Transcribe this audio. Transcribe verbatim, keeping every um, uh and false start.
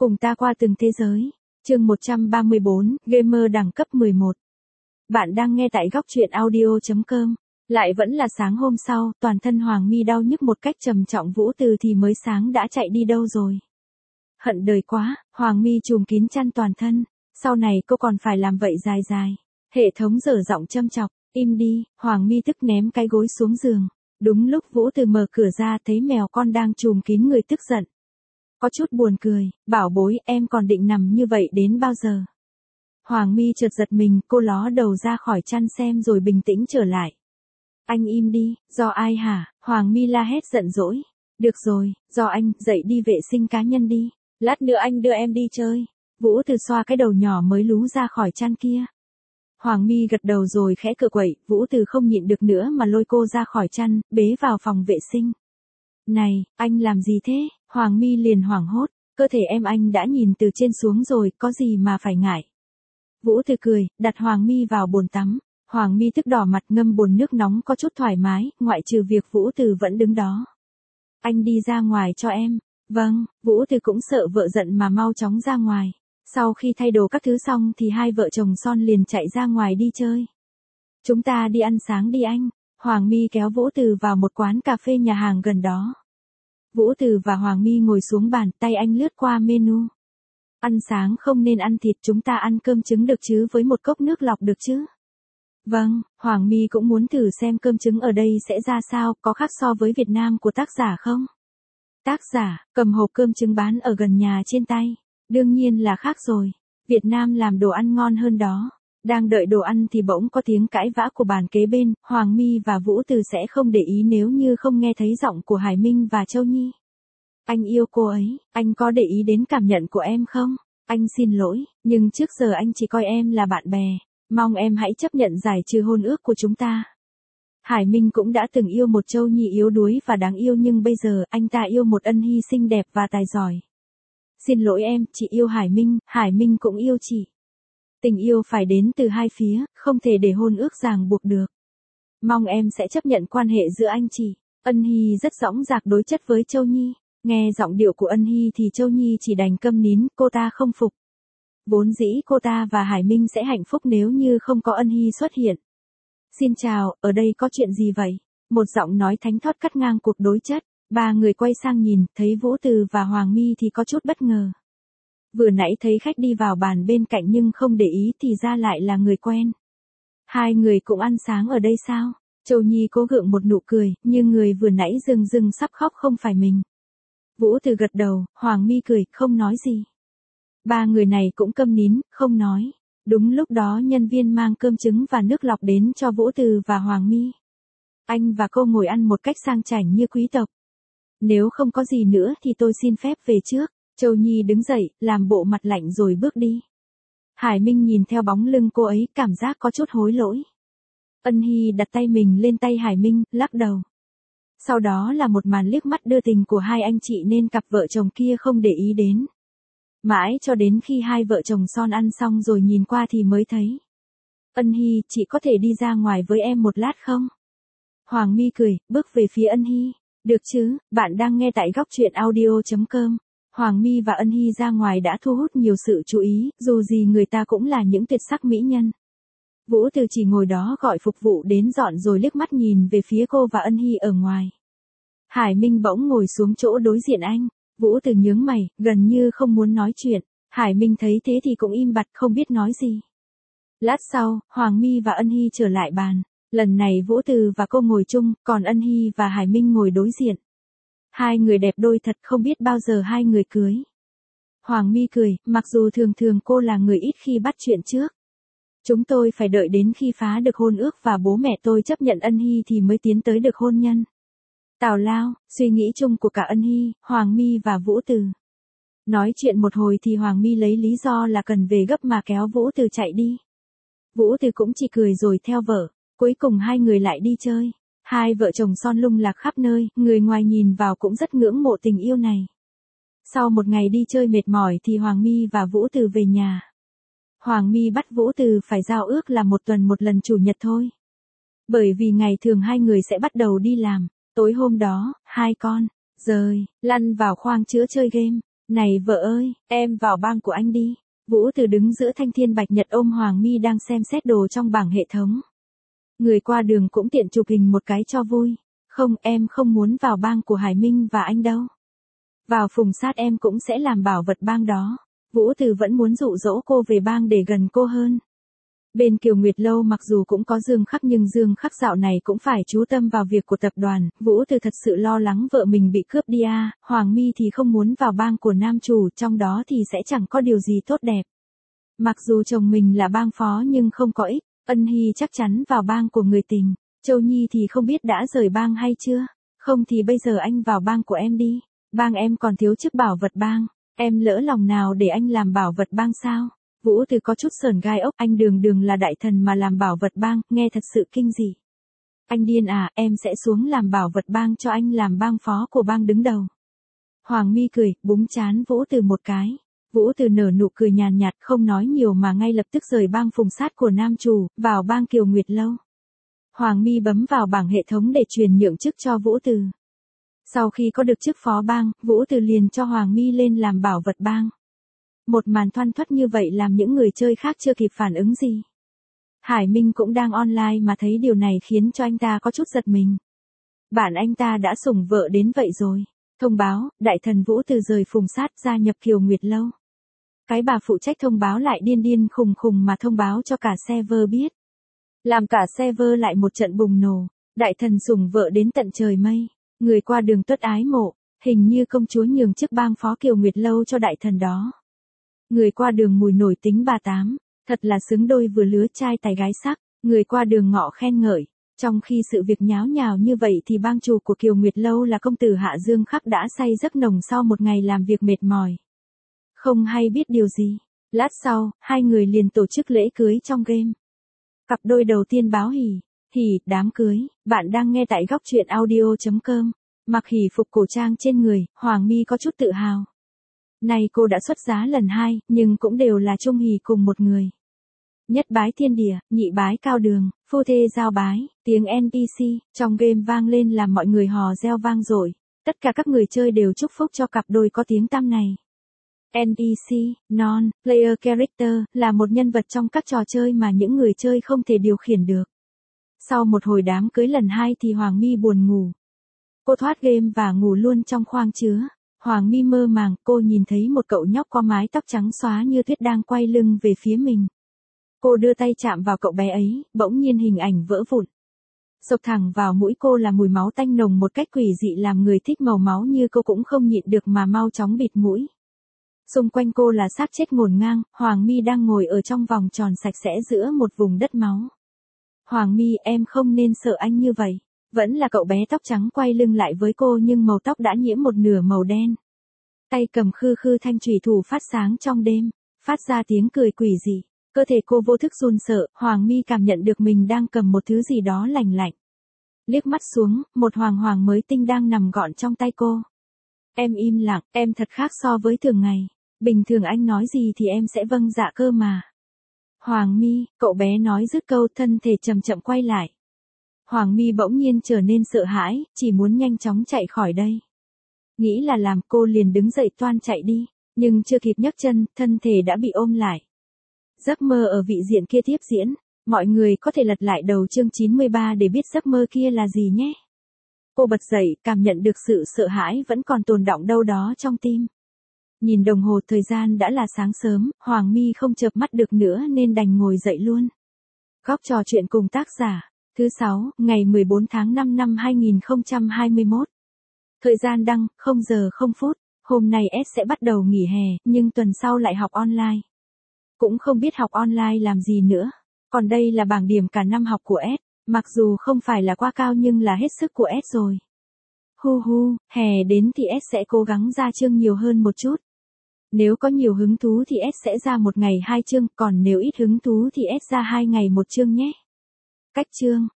Cùng ta qua từng thế giới. Chương một trăm ba mươi bốn, Gamer đẳng cấp mười một. Bạn đang nghe tại góc truyện audio chấm com. Lại vẫn là sáng hôm sau, toàn thân Hoàng My đau nhức một cách trầm trọng. Vũ Từ thì mới sáng đã chạy đi đâu rồi? Hận đời quá, Hoàng My trùm kín chăn toàn thân. Sau này cô còn phải làm vậy dài dài. Hệ thống dở giọng châm chọc, im đi. Hoàng My tức ném cái gối xuống giường. Đúng lúc Vũ Từ mở cửa ra thấy mèo con đang trùm kín người tức giận. Có chút buồn cười, bảo bối em còn định nằm như vậy đến bao giờ? Hoàng My chợt giật mình, cô ló đầu ra khỏi chăn xem rồi bình tĩnh trở lại. Anh im đi, do ai hả? Hoàng My la hét giận dỗi. Được rồi, do anh, dậy đi vệ sinh cá nhân đi. Lát nữa anh đưa em đi chơi. Vũ Từ xoa cái đầu nhỏ mới lú ra khỏi chăn kia. Hoàng My gật đầu rồi khẽ cựa quậy, Vũ Từ không nhịn được nữa mà lôi cô ra khỏi chăn, bế vào phòng vệ sinh. Này, anh làm gì thế? Hoàng My liền hoảng hốt, cơ thể em anh đã nhìn từ trên xuống rồi, có gì mà phải ngại. Vũ Từ cười, đặt Hoàng My vào bồn tắm. Hoàng My tức đỏ mặt ngâm bồn nước nóng có chút thoải mái, ngoại trừ việc Vũ Từ vẫn đứng đó. Anh đi ra ngoài cho em. Vâng, Vũ Từ cũng sợ vợ giận mà mau chóng ra ngoài. Sau khi thay đồ các thứ xong thì hai vợ chồng son liền chạy ra ngoài đi chơi. Chúng ta đi ăn sáng đi anh. Hoàng My kéo Vũ Từ vào một quán cà phê nhà hàng gần đó. Vũ Từ và Hoàng My ngồi xuống bàn, tay anh lướt qua menu. Ăn sáng không nên ăn thịt, chúng ta ăn cơm trứng được chứ, với một cốc nước lọc được chứ? Vâng, Hoàng My cũng muốn thử xem cơm trứng ở đây sẽ ra sao, có khác so với Việt Nam của tác giả không? Tác giả, cầm hộp cơm trứng bán ở gần nhà trên tay. Đương nhiên là khác rồi. Việt Nam làm đồ ăn ngon hơn đó. Đang đợi đồ ăn thì bỗng có tiếng cãi vã của bàn kế bên, Hoàng My và Vũ Từ sẽ không để ý nếu như không nghe thấy giọng của Hải Minh và Châu Nhi. Anh yêu cô ấy, anh có để ý đến cảm nhận của em không? Anh xin lỗi, nhưng trước giờ anh chỉ coi em là bạn bè, mong em hãy chấp nhận giải trừ hôn ước của chúng ta. Hải Minh cũng đã từng yêu một Châu Nhi yếu đuối và đáng yêu, nhưng bây giờ anh ta yêu một Ân Hy xinh đẹp và tài giỏi. Xin lỗi em, chị yêu Hải Minh, Hải Minh cũng yêu chị. Tình yêu phải đến từ hai phía, không thể để hôn ước ràng buộc được. Mong em sẽ chấp nhận quan hệ giữa anh chị. Ân Hy rất dõng dạc đối chất với Châu Nhi. Nghe giọng điệu của Ân Hy thì Châu Nhi chỉ đành câm nín, cô ta không phục. Vốn dĩ cô ta và Hải Minh sẽ hạnh phúc nếu như không có Ân Hy xuất hiện. Xin chào, ở đây có chuyện gì vậy? Một giọng nói thánh thót cắt ngang cuộc đối chất. Ba người quay sang nhìn, thấy Vũ Từ và Hoàng My thì có chút bất ngờ. Vừa nãy thấy khách đi vào bàn bên cạnh nhưng không để ý thì ra lại là người quen. Hai người cũng ăn sáng ở đây sao? Châu Nhi cố gượng một nụ cười, nhưng người vừa nãy rưng rưng sắp khóc không phải mình. Vũ Từ gật đầu, Hoàng My cười, không nói gì. Ba người này cũng câm nín, không nói. Đúng lúc đó nhân viên mang cơm trứng và nước lọc đến cho Vũ Từ và Hoàng My. Anh và cô ngồi ăn một cách sang chảnh như quý tộc. Nếu không có gì nữa thì tôi xin phép về trước. Châu Nhi đứng dậy, làm bộ mặt lạnh rồi bước đi. Hải Minh nhìn theo bóng lưng cô ấy, cảm giác có chút hối lỗi. Ân Hy đặt tay mình lên tay Hải Minh, lắc đầu. Sau đó là một màn liếc mắt đưa tình của hai anh chị nên cặp vợ chồng kia không để ý đến. Mãi cho đến khi hai vợ chồng son ăn xong rồi nhìn qua thì mới thấy. Ân Hy, chị có thể đi ra ngoài với em một lát không? Hoàng My cười, bước về phía Ân Hy. Được chứ, bạn đang nghe tại góc truyện audio chấm com. Hoàng My và Ân Hy ra ngoài đã thu hút nhiều sự chú ý, dù gì người ta cũng là những tuyệt sắc mỹ nhân. Vũ Từ chỉ ngồi đó gọi phục vụ đến dọn rồi liếc mắt nhìn về phía cô và Ân Hy ở ngoài. Hải Minh bỗng ngồi xuống chỗ đối diện anh. Vũ Từ nhướng mày, gần như không muốn nói chuyện. Hải Minh thấy thế thì cũng im bặt không biết nói gì. Lát sau, Hoàng My và Ân Hy trở lại bàn. Lần này Vũ Từ và cô ngồi chung, còn Ân Hy và Hải Minh ngồi đối diện. Hai người đẹp đôi thật, không biết bao giờ hai người cưới. Hoàng My cười, mặc dù thường thường cô là người ít khi bắt chuyện trước. Chúng tôi phải đợi đến khi phá được hôn ước và bố mẹ tôi chấp nhận Ân Hy thì mới tiến tới được hôn nhân. Tào lao, suy nghĩ chung của cả Ân Hy, Hoàng My và Vũ Từ. Nói chuyện một hồi thì Hoàng My lấy lý do là cần về gấp mà kéo Vũ Từ chạy đi. Vũ Từ cũng chỉ cười rồi theo vợ. Cuối cùng hai người lại đi chơi. Hai vợ chồng son lung lạc khắp nơi, người ngoài nhìn vào cũng rất ngưỡng mộ tình yêu này. Sau một ngày đi chơi mệt mỏi thì Hoàng My và Vũ Từ về nhà. Hoàng My bắt Vũ Từ phải giao ước là một tuần một lần chủ nhật thôi. Bởi vì ngày thường hai người sẽ bắt đầu đi làm. Tối hôm đó, hai con, rời, lăn vào khoang chứa chơi game. Này vợ ơi, em vào bang của anh đi. Vũ Từ đứng giữa thanh thiên bạch nhật ôm Hoàng My đang xem xét đồ trong bảng hệ thống. Người qua đường cũng tiện chụp hình một cái cho vui. Không, em không muốn vào bang của Hải Minh và anh đâu. Vào Phùng Sát em cũng sẽ làm bảo vật bang đó. Vũ Từ vẫn muốn dụ dỗ cô về bang để gần cô hơn. Bên Kiều Nguyệt Lâu mặc dù cũng có Dương Khắc nhưng Dương Khắc dạo này cũng phải chú tâm vào việc của tập đoàn. Vũ Từ thật sự lo lắng vợ mình bị cướp đi à. Hoàng My thì không muốn vào bang của nam chủ, trong đó thì sẽ chẳng có điều gì tốt đẹp. Mặc dù chồng mình là bang phó nhưng không có ích. Ân Hy chắc chắn vào bang của người tình. Châu Nhi thì không biết đã rời bang hay chưa. Không thì bây giờ anh vào bang của em đi. Bang em còn thiếu chức bảo vật bang. Em lỡ lòng nào để anh làm bảo vật bang sao? Vũ Từ có chút sởn gai ốc, anh đường đường là đại thần mà làm bảo vật bang, nghe thật sự kinh dị. Anh điên à, em sẽ xuống làm bảo vật bang cho anh làm bang phó của bang đứng đầu. Hoàng My cười, búng chán Vũ Từ một cái. Vũ Từ nở nụ cười nhàn nhạt, không nói nhiều mà ngay lập tức rời bang Phùng Sát của nam chủ, vào bang Kiều Nguyệt Lâu. Hoàng My bấm vào bảng hệ thống để truyền nhượng chức cho Vũ Từ. Sau khi có được chức phó bang, Vũ Từ liền cho Hoàng My lên làm bảo vật bang. Một màn thoăn thoắt như vậy làm những người chơi khác chưa kịp phản ứng gì. Hải Minh cũng đang online mà thấy điều này khiến cho anh ta có chút giật mình. Bạn anh ta đã sủng vợ đến vậy rồi. Thông báo, đại thần Vũ Từ rời Phùng Sát gia nhập Kiều Nguyệt Lâu. Cái bà phụ trách thông báo lại điên điên khùng khùng mà thông báo cho cả server biết. Làm cả server lại một trận bùng nổ. Đại thần sủng vợ đến tận trời mây. Người qua đường tuất ái mộ. Hình như công chúa nhường chức bang phó Kiều Nguyệt Lâu cho đại thần đó. Người qua đường mùi nổi tính bà tám, thật là xứng đôi vừa lứa trai tài gái sắc, người qua đường ngọ khen ngợi. Trong khi sự việc nháo nhào như vậy thì bang chủ của Kiều Nguyệt Lâu là công tử Hạ Dương Khắc đã say giấc nồng sau một ngày làm việc mệt mỏi. Không hay biết điều gì, lát sau, hai người liền tổ chức lễ cưới trong game. Cặp đôi đầu tiên báo hỉ, hỉ, đám cưới, bạn đang nghe tại góc truyện audio chấm com. Mặc hỉ phục cổ trang trên người, Hoàng My có chút tự hào. Này cô đã xuất giá lần hai, nhưng cũng đều là chung hỉ cùng một người. Nhất bái thiên địa, nhị bái cao đường, phu thê giao bái, tiếng en pê xê trong game vang lên làm mọi người hò reo vang dội. Tất cả các người chơi đều chúc phúc cho cặp đôi có tiếng tăm này. en pê xê, non-player character, là một nhân vật trong các trò chơi mà những người chơi không thể điều khiển được. Sau một hồi đám cưới lần hai thì Hoàng My buồn ngủ. Cô thoát game và ngủ luôn trong khoang chứa. Hoàng My mơ màng, cô nhìn thấy một cậu nhóc có mái tóc trắng xóa như tuyết đang quay lưng về phía mình. Cô đưa tay chạm vào cậu bé ấy, bỗng nhiên hình ảnh vỡ vụn. Xộc thẳng vào mũi cô là mùi máu tanh nồng một cách quỷ dị làm người thích màu máu như cô cũng không nhịn được mà mau chóng bịt mũi. Xung quanh cô là xác chết ngổn ngang, Hoàng My đang ngồi ở trong vòng tròn sạch sẽ giữa một vùng đất máu. Hoàng My, em không nên sợ anh như vậy. Vẫn là cậu bé tóc trắng quay lưng lại với cô nhưng màu tóc đã nhiễm một nửa màu đen. Tay cầm khư khư thanh chủy thủ phát sáng trong đêm, phát ra tiếng cười quỷ dị. Cơ thể cô vô thức run sợ, Hoàng My cảm nhận được mình đang cầm một thứ gì đó lành lạnh. Liếc mắt xuống, một hoàng hoàng mới tinh đang nằm gọn trong tay cô. Em im lặng, em thật khác so với thường ngày. Bình thường anh nói gì thì em sẽ vâng dạ cơ mà. Hoàng My, cậu bé nói dứt câu thân thể chậm chậm quay lại. Hoàng My bỗng nhiên trở nên sợ hãi, chỉ muốn nhanh chóng chạy khỏi đây. Nghĩ là làm cô liền đứng dậy toan chạy đi, nhưng chưa kịp nhấc chân, thân thể đã bị ôm lại. Giấc mơ ở vị diện kia tiếp diễn, mọi người có thể lật lại đầu chương chín mươi ba để biết giấc mơ kia là gì nhé. Cô bật dậy, cảm nhận được sự sợ hãi vẫn còn tồn đọng đâu đó trong tim. Nhìn đồng hồ thời gian đã là sáng sớm, Hoàng My không chợp mắt được nữa nên đành ngồi dậy luôn. Góc trò chuyện cùng tác giả. Thứ sáu, ngày mười bốn tháng năm năm hai nghìn không trăm hai mươi mốt. Thời gian đăng, không giờ không phút. Hôm nay S sẽ bắt đầu nghỉ hè, nhưng tuần sau lại học online. Cũng không biết học online làm gì nữa. Còn đây là bảng điểm cả năm học của S. Mặc dù không phải là quá cao nhưng là hết sức của S rồi. Hu hu, hè đến thì S sẽ cố gắng ra chương nhiều hơn một chút. Nếu có nhiều hứng thú thì S sẽ ra một ngày hai chương, còn nếu ít hứng thú thì S ra hai ngày một chương nhé. Cách chương,